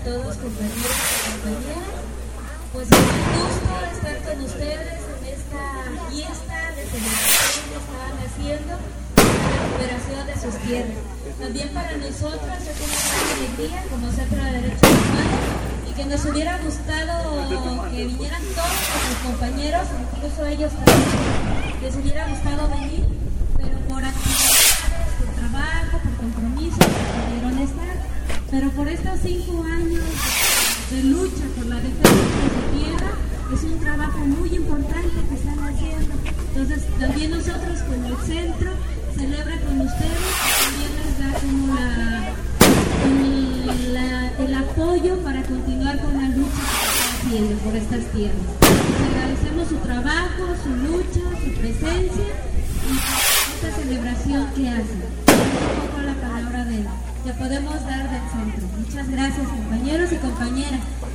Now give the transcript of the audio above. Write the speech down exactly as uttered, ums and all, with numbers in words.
todos, compañeros y compañeras. Pues es un gusto estar con ustedes en esta fiesta de celebración que estaban haciendo la recuperación de sus tierras. También para nosotros es una gran alegría como Centro de Derechos Humanos y que nos hubiera gustado que vinieran todos nuestros compañeros, incluso ellos también, les hubiera gustado venir, pero por actividades, por trabajo, por compromisos, no pudieron estar. Pero por estos cinco años de lucha por la defensa de su tierra, es un trabajo muy importante que están haciendo. Entonces, también nosotros como el centro celebra con ustedes, también les da como la, el, la, el apoyo para continuar con la lucha que están haciendo por estas tierras. Les agradecemos su trabajo, su lucha, su presencia y esta celebración que hacen. Un poco la palabra de él. Que podemos dar del centro. Muchas gracias, compañeros y compañeras.